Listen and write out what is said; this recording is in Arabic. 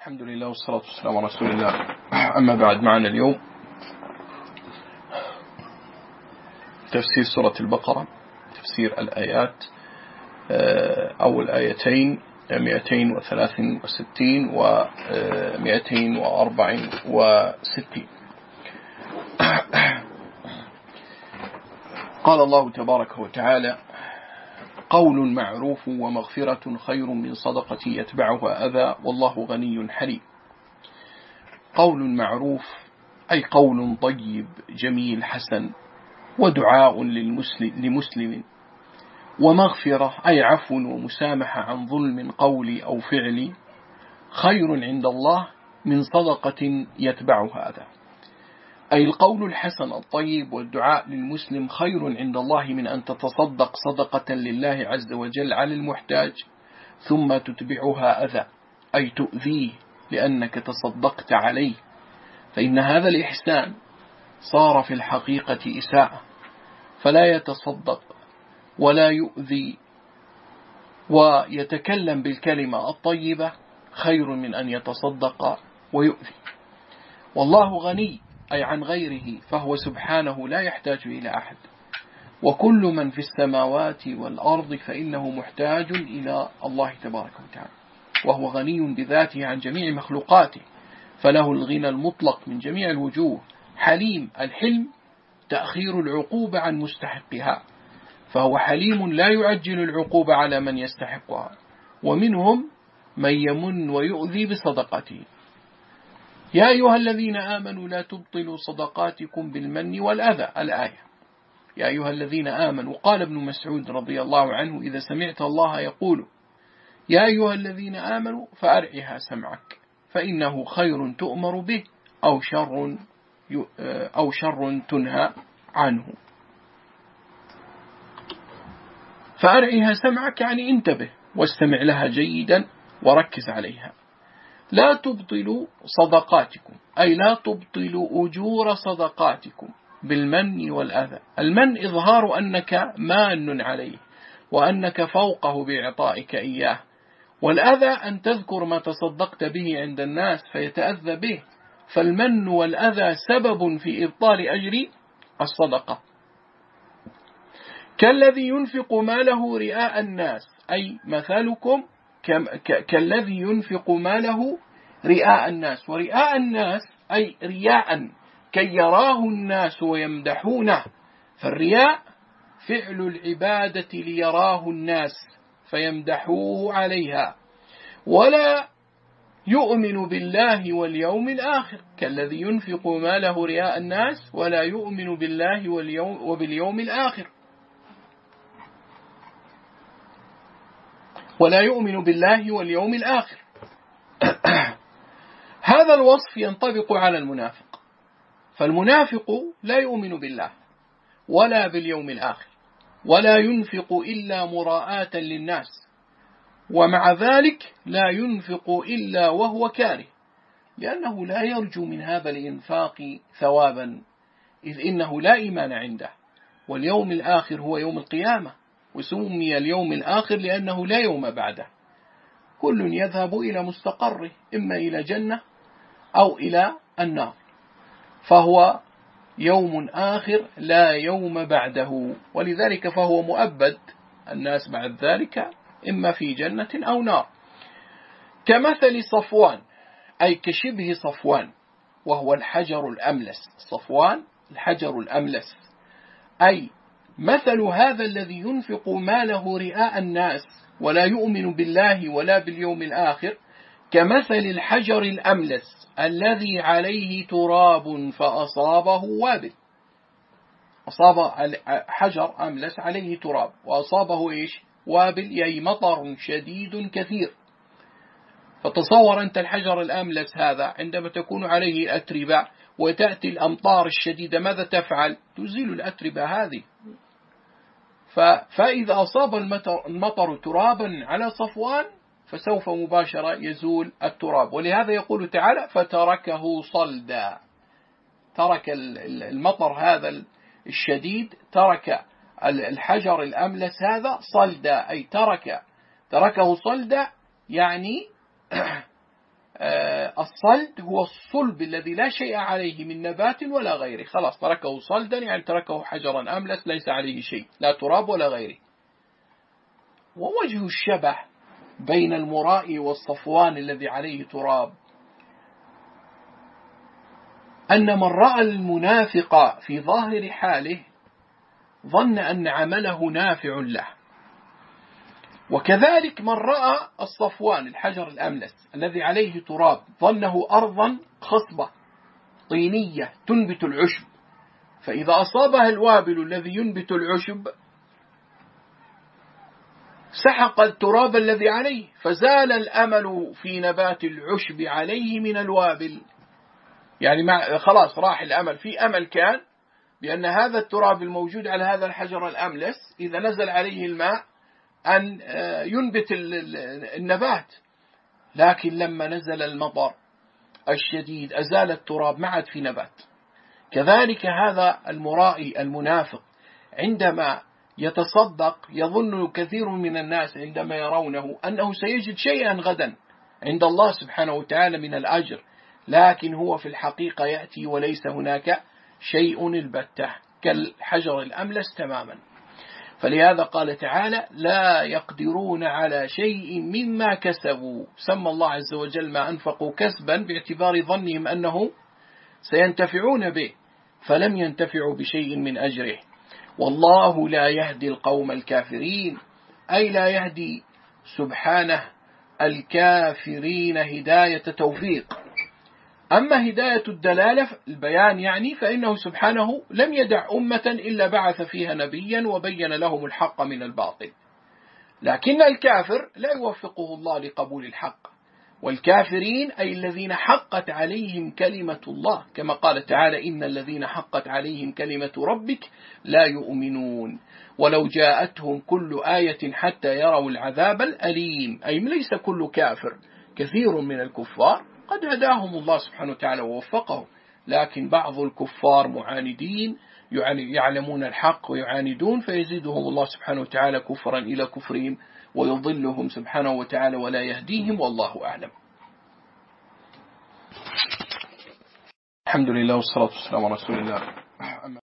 الحمد لله والصلاة والسلام على رسول الله. أما بعد، معنا اليوم تفسير سورة البقرة، تفسير الآيات أو الآيتين 263 و 264. قال الله تبارك وتعالى: قول معروف ومغفرة خير من صدقة يتبعها أذى والله غني حليم. قول معروف أي قول طيب جميل حسن ودعاء لمسلم، ومغفرة أي عفو ومسامحة عن ظلم قولي أو فعلي، خير عند الله من صدقة يتبعها أذى. أي القول الحسن الطيب والدعاء للمسلم خير عند الله من أن تتصدق صدقة لله عز وجل على المحتاج ثم تتبعها أذى، أي تؤذيه لأنك تصدقت عليه، فإن هذا الإحسان صار في الحقيقة إساءة، فلا يتصدق ولا يؤذي ويتكلم بالكلمة الطيبة خير من أن يتصدق ويؤذي. والله غني أي عن غيره، فهو سبحانه لا يحتاج إلى أحد، وكل من في السماوات والأرض فإنه محتاج إلى الله تبارك وتعالى، وهو غني بذاته عن جميع مخلوقاته، فله الغنى المطلق من جميع الوجوه. حليم، الحلم تأخير العقوبة عن مستحقها، فهو حليم لا يعجل العقوبة على من يستحقها، ومنهم من يمن ويؤذي بصدقته. يا أيها الذين آمنوا لا تبطلوا صدقاتكم بالمن والأذى، الآية. يا أيها الذين آمنوا، قال ابن مسعود رضي الله عنه: إذا سمعت الله يقول يا أيها الذين آمنوا فأرعها سمعك، فإنه خير تؤمر به أو شر تنهى عنه. فأرعها سمعك يعني انتبه واستمع لها جيدا وركز عليها. لا تبطلوا صدقاتكم أي لا تبطلوا أجور صدقاتكم بالمن والأذى. المن إظهار أنك مان عليه وأنك فوقه بإعطائك إياه، والأذى أن تذكر ما تصدقت به عند الناس فيتأذى به، فالمن والأذى سبب في إبطال أجر الصدقة. كالذي ينفق ماله رئاء الناس، أي مثلكم كالذي ينفق ماله رئاء الناس، ورئاء الناس أي رياء كي يراه الناس ويمدحونه، فالرياء فعل العبادة ليراه الناس فيمدحوه عليها. ولا يؤمن بالله واليوم الآخر، كالذي ينفق ماله رئاء الناس ولا يؤمن بالله وباليوم الآخر، ولا يؤمن بالله واليوم الآخر. هذا الوصف ينطبق على المنافق، فالمنافق لا يؤمن بالله ولا باليوم الآخر، ولا ينفق إلا مراءة للناس، ومع ذلك لا ينفق إلا وهو كاره، لأنه لا يرجو من هذا الإنفاق ثوابا، إذ إنه لا إيمان عنده. واليوم الآخر هو يوم القيامة، وسمي اليوم الآخر لأنه لا يوم بعده. كل يذهب إلى مستقره، إما إلى جنة أو إلى النار، فهو يوم آخر لا يوم بعده، ولذلك فهو مؤبد، الناس بعد ذلك إما في جنة أو نار. كمثل صفوان أي كشبه صفوان، وهو الحجر الأملس. صفوان الحجر الأملس، أي مثل هذا الذي ينفق ماله رئاء الناس ولا يؤمن بالله ولا باليوم الآخر كمثل الحجر الأملس الذي عليه تراب فأصابه وابل. أصاب حجر أملس عليه تراب وأصابه إيش؟ وابل، أي مطر شديد كثير. فتصور أنت الحجر الأملس هذا عندما تكون عليه أتربة وتأتي الأمطار الشديدة ماذا تفعل؟ تزيل الأتربة هذه. فإذا أصاب المطر ترابا على صفوان فسوف مباشرة يزول التراب، ولهذا يقول تعالى: فتركه صلدا. ترك المطر هذا الشديد، ترك الحجر الأملس هذا صلدا، أي تركه صلدا، يعني الصلد هو الصلب الذي لا شيء عليه من نبات ولا غيره، خلاص تركه صلدا يعني تركه حجرا أملس ليس عليه شيء، لا تراب ولا غيره. ووجه الشبه بين المراء والصفوان الذي عليه تراب أن من رأى المنافق في ظاهر حاله ظن أن عمله نافع له، وكذلك من رأى الصفوان الحجر الأملس الذي عليه تراب ظنه أرضا خصبة طينية تنبت العشب، فإذا أصابها الوابل الذي ينبت العشب سحق التراب الذي عليه، فزال الأمل في نبات العشب عليه من الوابل، يعني خلاص راح الأمل، في أمل كان بأن هذا التراب الموجود على هذا الحجر الأملس إذا نزل عليه الماء أن ينبت النبات، لكن لما نزل المطر الشديد أزال التراب ما عاد في نبات. كذلك هذا المرائي المنافق عندما يتصدق يظن كثير من الناس عندما يرونه أنه سيجد شيئا غدا عند الله سبحانه وتعالى من الأجر، لكن هو في الحقيقة يأتي وليس هناك شيء البتة كالحجر الأملس تماما. فلهذا قال تعالى لا يقدرون على شيء مما كسبوا، سمى الله عز وجل ما أنفقوا كسبا باعتبار ظنهم أنه سينتفعون به، فلم ينتفعوا بشيء من أجره. والله لا يهدي القوم الكافرين، أي لا يهدي سبحانه الكافرين هداية توفيق. أما هداية الدلالة البيان يعني فإنه سبحانه لم يدع أمة إلا بعث فيها نبيا وبين لهم الحق من الباطل، لكن الكافر لا يوفقه الله لقبول الحق، والكافرين أي الذين حقت عليهم كلمة الله، كما قال تعالى إن الذين حقت عليهم كلمة ربك لا يؤمنون ولو جاءتهم كل آية حتى يروا العذاب الأليم، أي ليس كل كافر، كثير من الكفار قد هداهم الله سبحانه وتعالى ووفقهم، لكن بعض الكفار معاندين يعلمون الحق ويعاندون فيزيدهم الله سبحانه وتعالى كفرا إلى كفرهم ويضلهم سبحانه وتعالى ولا يهديهم، والله أعلم. الحمد لله والصلاة والسلام على رسول الله.